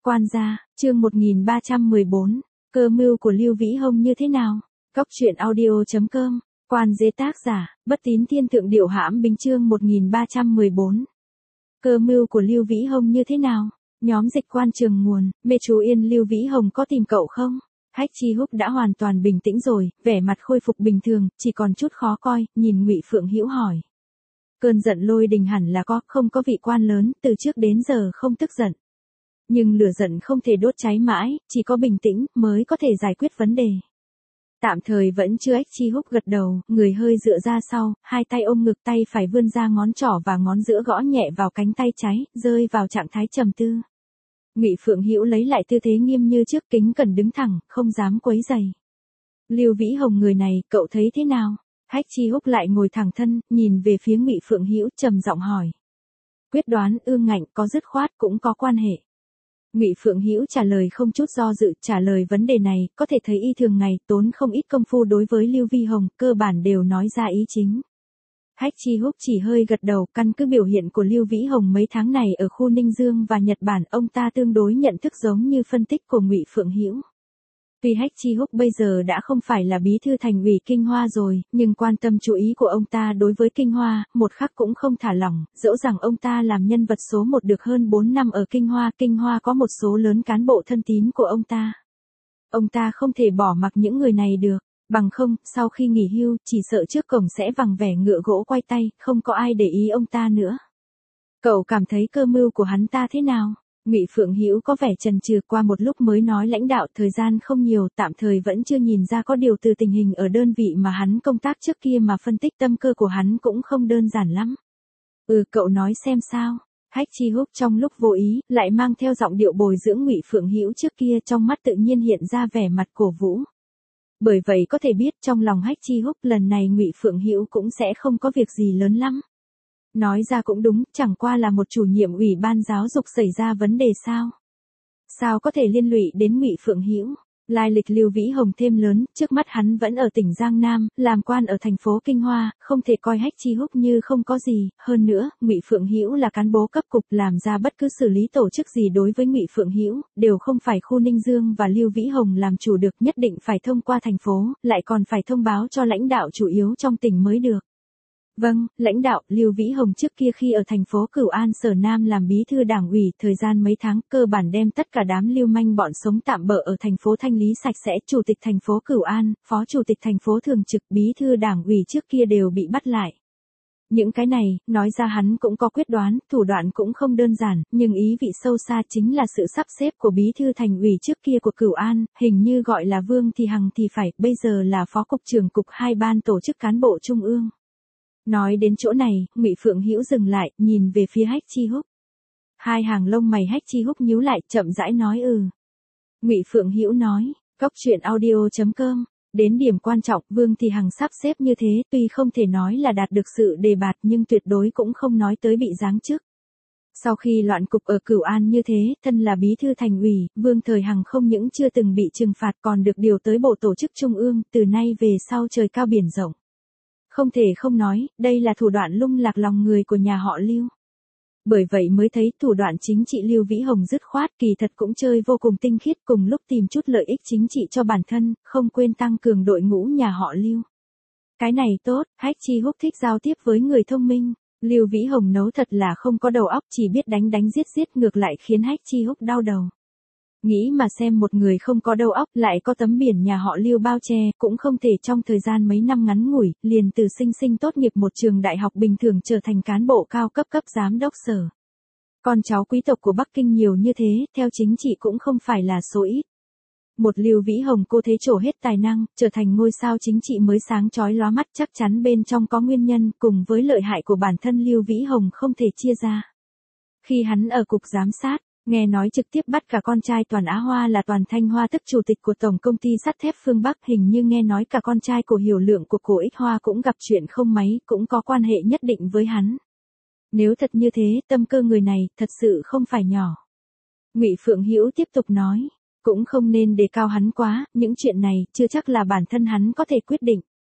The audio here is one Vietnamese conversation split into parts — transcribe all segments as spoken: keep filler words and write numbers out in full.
Quan gia, chương một nghìn ba trăm mười bốn, cơ mưu của Lưu Vĩ Hồng như thế nào? Cóc truyện audio chấm com, Quan dế tác giả, Bất Tín Thiên Thượng Điệu Hãm Binh chương một nghìn ba trăm mười bốn. Cơ mưu của Lưu Vĩ Hồng như thế nào? Nhóm dịch Quan Trường Nguồn, mê chú Yên Lưu Vĩ Hồng có tìm cậu không? Hách Chi Húc đã hoàn toàn bình tĩnh rồi, vẻ mặt khôi phục bình thường, chỉ còn chút khó coi, nhìn Ngụy Phượng Hữu hỏi. Cơn giận lôi đình hẳn là có, không có vị quan lớn, từ trước đến giờ không tức giận. Nhưng lửa giận không thể đốt cháy mãi, chỉ có bình tĩnh mới có thể giải quyết vấn đề. Tạm thời vẫn chưa. Hách Chi Húc gật đầu, người hơi dựa ra sau, hai tay ôm ngực, tay phải vươn ra, ngón trỏ và ngón giữa gõ nhẹ vào cánh tay trái, rơi vào trạng thái trầm tư. Ngụy Phượng Hữu lấy lại tư thế nghiêm như trước, kính cẩn đứng thẳng, không dám quấy rầy. Lưu Vĩ Hồng người này, cậu thấy thế nào? Hách Chi Húc lại ngồi thẳng thân, nhìn về phía Ngụy Phượng Hữu, trầm giọng hỏi. Quyết đoán, ương ngạnh, có dứt khoát, cũng có quan hệ. Ngụy Phượng Hữu trả lời không chút do dự, trả lời vấn đề này, có thể thấy y thường ngày tốn không ít công phu đối với Lưu Vĩ Hồng, cơ bản đều nói ra ý chính. Hách Chi Húc chỉ hơi gật đầu, căn cứ biểu hiện của Lưu Vĩ Hồng mấy tháng này ở khu Ninh Dương và Nhật Bản, ông ta tương đối nhận thức giống như phân tích của Ngụy Phượng Hữu. Tuy Hách Chi Húc bây giờ đã không phải là bí thư thành ủy Kinh Hoa rồi, nhưng quan tâm chú ý của ông ta đối với Kinh Hoa, một khắc cũng không thả lỏng, dẫu rằng ông ta làm nhân vật số một được hơn bốn năm ở Kinh Hoa, Kinh Hoa có một số lớn cán bộ thân tín của ông ta. Ông ta không thể bỏ mặc những người này được, bằng không, sau khi nghỉ hưu, chỉ sợ trước cổng sẽ vằng vẻ ngựa gỗ quay tay, không có ai để ý ông ta nữa. Cậu cảm thấy cơ mưu của hắn ta thế nào? Ngụy Phượng Hữu có vẻ chần chừ, qua một lúc mới nói. Lãnh đạo, thời gian không nhiều, tạm thời vẫn chưa nhìn ra có điều từ tình hình ở đơn vị mà hắn công tác trước kia mà phân tích tâm cơ của hắn cũng không đơn giản lắm. Ừ, cậu nói xem sao? Hách Chi Húc trong lúc vô ý, lại mang theo giọng điệu bồi dưỡng Ngụy Phượng Hữu trước kia, trong mắt tự nhiên hiện ra vẻ mặt cổ vũ. Bởi vậy có thể biết trong lòng Hách Chi Húc lần này Ngụy Phượng Hữu cũng sẽ không có việc gì lớn lắm. Nói ra cũng đúng, chẳng qua là một chủ nhiệm ủy ban giáo dục xảy ra vấn đề sao? Sao có thể liên lụy đến Ngụy Phượng Hữu? Lai lịch Lưu Vĩ Hồng thêm lớn, trước mắt hắn vẫn ở tỉnh Giang Nam, làm quan ở thành phố Kinh Hoa, không thể coi Hách Chi Húc như không có gì. Hơn nữa, Ngụy Phượng Hữu là cán bộ cấp cục, làm ra bất cứ xử lý tổ chức gì đối với Ngụy Phượng Hữu, đều không phải khu Ninh Dương và Lưu Vĩ Hồng làm chủ được, nhất định phải thông qua thành phố, lại còn phải thông báo cho lãnh đạo chủ yếu trong tỉnh mới được. Vâng, lãnh đạo. Lưu Vĩ Hồng trước kia khi ở thành phố Cửu An Sở Nam làm bí thư đảng ủy, thời gian mấy tháng, cơ bản đem tất cả đám lưu manh bọn sống tạm bợ ở thành phố thanh lý sạch sẽ. Chủ tịch thành phố Cửu An, phó chủ tịch thành phố thường trực, bí thư đảng ủy trước kia đều bị bắt lại. Những cái này, nói ra hắn cũng có quyết đoán, thủ đoạn cũng không đơn giản, nhưng ý vị sâu xa chính là sự sắp xếp của bí thư thành ủy trước kia của Cửu An, hình như gọi là Vương Thị Hằng thì phải, bây giờ là phó cục trưởng cục hai ban tổ chức cán bộ trung ương. Nói đến chỗ này, Ngụy Phượng Hữu dừng lại, nhìn về phía Hách Chi Húc. Hai hàng lông mày Hách Chi Húc nhíu lại, chậm rãi nói ừ. Ngụy Phượng Hữu nói, Cóc truyện audio chấm com, đến điểm quan trọng, Vương Thị Hằng sắp xếp như thế, tuy không thể nói là đạt được sự đề bạt nhưng tuyệt đối cũng không nói tới bị giáng chức. Sau khi loạn cục ở Cửu An như thế, thân là bí thư thành ủy, Vương Thời Hằng không những chưa từng bị trừng phạt còn được điều tới bộ tổ chức trung ương, từ nay về sau trời cao biển rộng. Không thể không nói, đây là thủ đoạn lung lạc lòng người của nhà họ Lưu. Bởi vậy mới thấy thủ đoạn chính trị Lưu Vĩ Hồng dứt khoát, kỳ thật cũng chơi vô cùng tinh khiết, cùng lúc tìm chút lợi ích chính trị cho bản thân, không quên tăng cường đội ngũ nhà họ Lưu. Cái này tốt, Hách Chi Húc thích giao tiếp với người thông minh. Lưu Vĩ Hồng nấu thật là không có đầu óc, chỉ biết đánh đánh giết giết, ngược lại khiến Hách Chi Húc đau đầu. Nghĩ mà xem, một người không có đầu óc lại có tấm biển nhà họ Lưu bao che, cũng không thể trong thời gian mấy năm ngắn ngủi, liền từ sinh sinh tốt nghiệp một trường đại học bình thường trở thành cán bộ cao cấp cấp giám đốc sở. Con cháu quý tộc của Bắc Kinh nhiều như thế, theo chính trị cũng không phải là số ít. Một Lưu Vĩ Hồng cô thế trổ hết tài năng, trở thành ngôi sao chính trị mới sáng chói lóa mắt, chắc chắn bên trong có nguyên nhân, cùng với lợi hại của bản thân Lưu Vĩ Hồng không thể chia ra. Khi hắn ở cục giám sát, nghe nói trực tiếp bắt cả con trai Toàn Á Hoa là Toàn Thanh Hoa tức chủ tịch của tổng công ty sắt thép Phương Bắc, hình như nghe nói cả con trai của Hiểu Lượng của Cổ Ích Hoa cũng gặp chuyện không mấy, cũng có quan hệ nhất định với hắn. Nếu thật như thế, tâm cơ người này thật sự không phải nhỏ. Ngụy Phượng Hữu tiếp tục nói, cũng không nên đề cao hắn quá, những chuyện này chưa chắc là bản thân hắn có thể quyết định.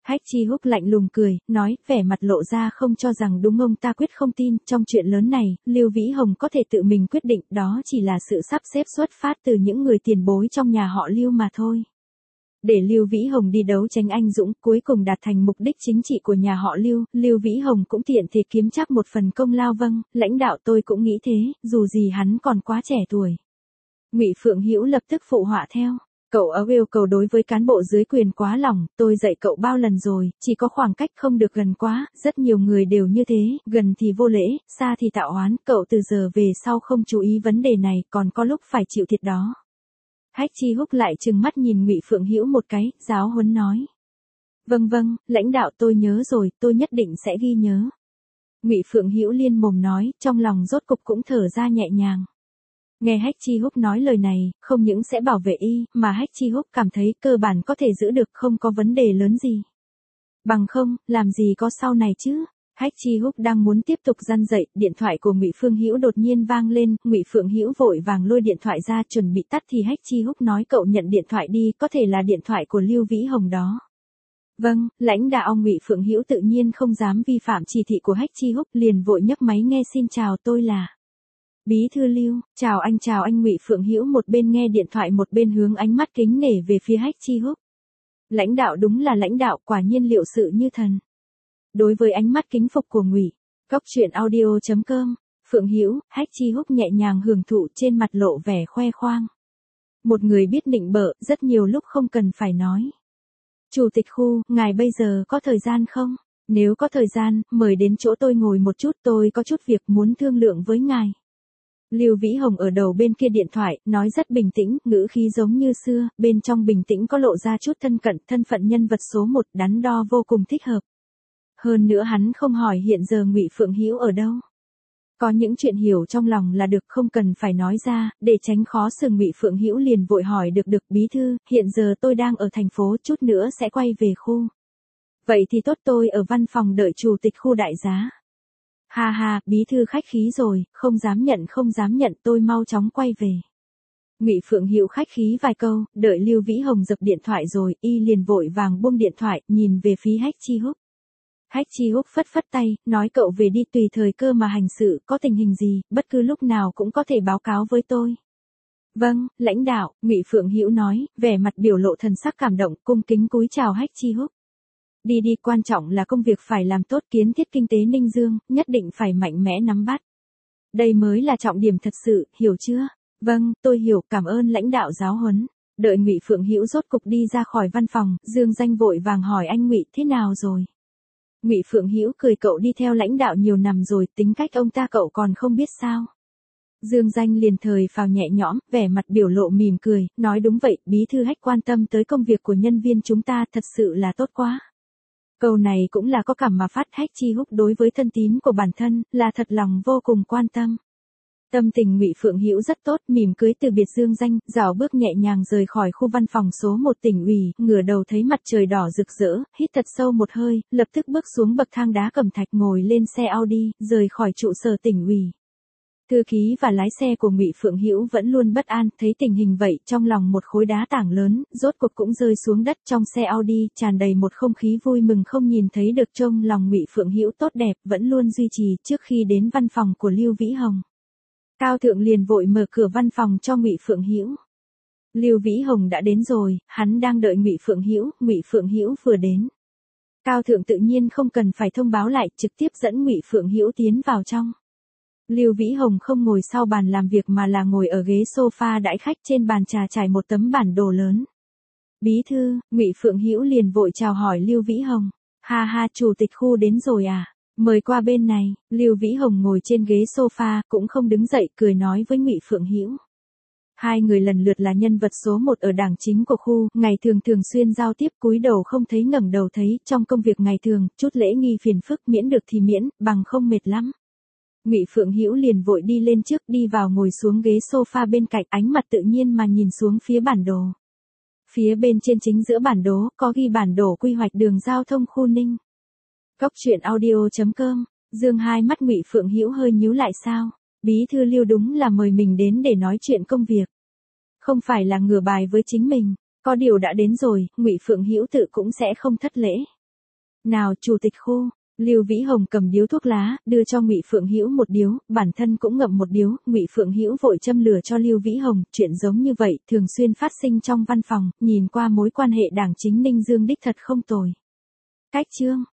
Hách Chi Húc lạnh lùng cười, nói, vẻ mặt lộ ra không cho rằng đúng ông ta quyết không tin, trong chuyện lớn này, Lưu Vĩ Hồng có thể tự mình quyết định, đó chỉ là sự sắp xếp xuất phát từ những người tiền bối trong nhà họ Lưu mà thôi. Để Lưu Vĩ Hồng đi đấu tranh anh dũng, cuối cùng đạt thành mục đích chính trị của nhà họ Lưu, Lưu Vĩ Hồng cũng tiện thể kiếm chắc một phần công lao. Vâng, lãnh đạo tôi cũng nghĩ thế, dù gì hắn còn quá trẻ tuổi. Ngụy Phượng Hữu lập tức phụ họa theo. Cậu ấy yêu cầu đối với cán bộ dưới quyền quá lỏng, tôi dạy cậu bao lần rồi, chỉ có khoảng cách không được gần quá, rất nhiều người đều như thế, gần thì vô lễ, xa thì tạo oán, cậu từ giờ về sau không chú ý vấn đề này, còn có lúc phải chịu thiệt đó. Hách Chi Húc lại trừng mắt nhìn Ngụy Phượng Hữu một cái, giáo huấn nói. Vâng vâng, lãnh đạo tôi nhớ rồi, tôi nhất định sẽ ghi nhớ. Ngụy Phượng Hữu liên mồm nói, trong lòng rốt cục cũng thở ra nhẹ nhàng. Nghe Hách Chi Húc nói lời này, không những sẽ bảo vệ y, mà Hách Chi Húc cảm thấy cơ bản có thể giữ được, không có vấn đề lớn gì. Bằng không, làm gì có sau này chứ? Hách Chi Húc đang muốn tiếp tục răn dậy, điện thoại của Ngụy Phương Hữu đột nhiên vang lên, Ngụy Phượng Hữu vội vàng lôi điện thoại ra chuẩn bị tắt thì Hách Chi Húc nói cậu nhận điện thoại đi, có thể là điện thoại của Lưu Vĩ Hồng đó. Vâng, lãnh đạo Ngụy Phượng Hữu tự nhiên không dám vi phạm chỉ thị của Hách Chi Húc, liền vội nhấc máy nghe xin chào tôi là Bí thư Lưu, chào anh chào anh. Ngụy Phượng Hữu một bên nghe điện thoại một bên hướng ánh mắt kính nể về phía Hách Chi Húc. Lãnh đạo đúng là lãnh đạo, quả nhiên liệu sự như thần. Đối với ánh mắt kính phục của Ngụy, Cốc truyện audio chấm com, Phượng Hữu, Hách Chi Húc nhẹ nhàng hưởng thụ, trên mặt lộ vẻ khoe khoang. Một người biết nịnh bợ, rất nhiều lúc không cần phải nói. Chủ tịch khu, ngài bây giờ có thời gian không? Nếu có thời gian, mời đến chỗ tôi ngồi một chút, tôi có chút việc muốn thương lượng với ngài. Lưu Vĩ Hồng ở đầu bên kia điện thoại, nói rất bình tĩnh, ngữ khí giống như xưa, bên trong bình tĩnh có lộ ra chút thân cận, thân phận nhân vật số một, đắn đo vô cùng thích hợp. Hơn nữa hắn không hỏi hiện giờ Ngụy Phượng Hữu ở đâu. Có những chuyện hiểu trong lòng là được, không cần phải nói ra, để tránh khó xử. Ngụy Phượng Hữu liền vội hỏi được được bí thư, hiện giờ tôi đang ở thành phố, chút nữa sẽ quay về khu. Vậy thì tốt, tôi ở văn phòng đợi chủ tịch khu đại giá. Ha ha, bí thư khách khí rồi, không dám nhận không dám nhận, tôi mau chóng quay về. Ngụy Phượng Hữu khách khí vài câu, đợi Lưu Vĩ Hồng dập điện thoại rồi, y liền vội vàng buông điện thoại, nhìn về phía Hách Chi Húc. Hách Chi Húc phất phất tay, nói cậu về đi, tùy thời cơ mà hành sự, có tình hình gì, bất cứ lúc nào cũng có thể báo cáo với tôi. Vâng, lãnh đạo, Ngụy Phượng Hữu nói, vẻ mặt biểu lộ thần sắc cảm động, cung kính cúi chào Hách Chi Húc. Đi đi, quan trọng là công việc phải làm tốt, kiến thiết kinh tế Ninh Dương, nhất định phải mạnh mẽ nắm bắt. Đây mới là trọng điểm thật sự, hiểu chưa? Vâng, tôi hiểu, cảm ơn lãnh đạo giáo huấn. Đợi Ngụy Phượng Hữu rốt cục đi ra khỏi văn phòng, Dương Danh vội vàng hỏi anh Ngụy, thế nào rồi? Ngụy Phượng Hữu cười, cậu đi theo lãnh đạo nhiều năm rồi, tính cách ông ta cậu còn không biết sao? Dương Danh liền thời phào nhẹ nhõm, vẻ mặt biểu lộ mỉm cười, nói đúng vậy, bí thư Hách quan tâm tới công việc của nhân viên chúng ta, thật sự là tốt quá. Câu này cũng là có cảm mà phát. Hách Chi Húc đối với thân tín của bản thân, là thật lòng vô cùng quan tâm. Tâm tình Ngụy Phượng Hữu rất tốt, mỉm cười từ biệt Dương Danh, dạo bước nhẹ nhàng rời khỏi khu văn phòng số một tỉnh ủy, ngửa đầu thấy mặt trời đỏ rực rỡ, hít thật sâu một hơi, lập tức bước xuống bậc thang đá cẩm thạch, ngồi lên xe Audi, rời khỏi trụ sở tỉnh ủy. Thư ký và lái xe của Ngụy Phượng Hữu vẫn luôn bất an, thấy tình hình vậy, trong lòng một khối đá tảng lớn, rốt cuộc cũng rơi xuống đất. Trong xe Audi, tràn đầy một không khí vui mừng không nhìn thấy được, trông lòng Ngụy Phượng Hữu tốt đẹp, vẫn luôn duy trì. Trước khi đến văn phòng của Lưu Vĩ Hồng, Cao Thượng liền vội mở cửa văn phòng cho Ngụy Phượng Hữu. Lưu Vĩ Hồng đã đến rồi, hắn đang đợi Ngụy Phượng Hữu. Ngụy Phượng Hữu vừa đến, Cao Thượng tự nhiên không cần phải thông báo lại, trực tiếp dẫn Ngụy Phượng Hữu tiến vào trong. Lưu Vĩ Hồng không ngồi sau bàn làm việc mà là ngồi ở ghế sofa đãi khách, trên bàn trà trải một tấm bản đồ lớn. Bí thư, Ngụy Phượng Hữu liền vội chào hỏi Lưu Vĩ Hồng. Ha ha, chủ tịch khu đến rồi à? Mời qua bên này. Lưu Vĩ Hồng ngồi trên ghế sofa, cũng không đứng dậy, cười nói với Ngụy Phượng Hữu. Hai người lần lượt là nhân vật số một ở đảng chính của khu, ngày thường thường xuyên giao tiếp, cúi đầu không thấy ngẩng đầu thấy, trong công việc ngày thường, chút lễ nghi phiền phức miễn được thì miễn, bằng không mệt lắm. Ngụy Phượng Hữu liền vội đi lên trước, đi vào ngồi xuống ghế sofa bên cạnh, ánh mặt tự nhiên mà nhìn xuống phía bản đồ. Phía bên trên chính giữa bản đồ, có ghi bản đồ quy hoạch đường giao thông khu Ninh. Cốc truyện audio chấm com, Dương hai mắt Ngụy Phượng Hữu hơi nhíu lại, sao? Bí thư Lưu đúng là mời mình đến để nói chuyện công việc. Không phải là ngửa bài với chính mình, có điều đã đến rồi, Ngụy Phượng Hữu tự cũng sẽ không thất lễ. Nào chủ tịch khu, Lưu Vĩ Hồng cầm điếu thuốc lá, đưa cho Ngụy Phượng Hữu một điếu, bản thân cũng ngậm một điếu, Ngụy Phượng Hữu vội châm lửa cho Lưu Vĩ Hồng, chuyện giống như vậy thường xuyên phát sinh trong văn phòng, nhìn qua mối quan hệ Đảng Chính Ninh Dương đích thật không tồi. Cách chương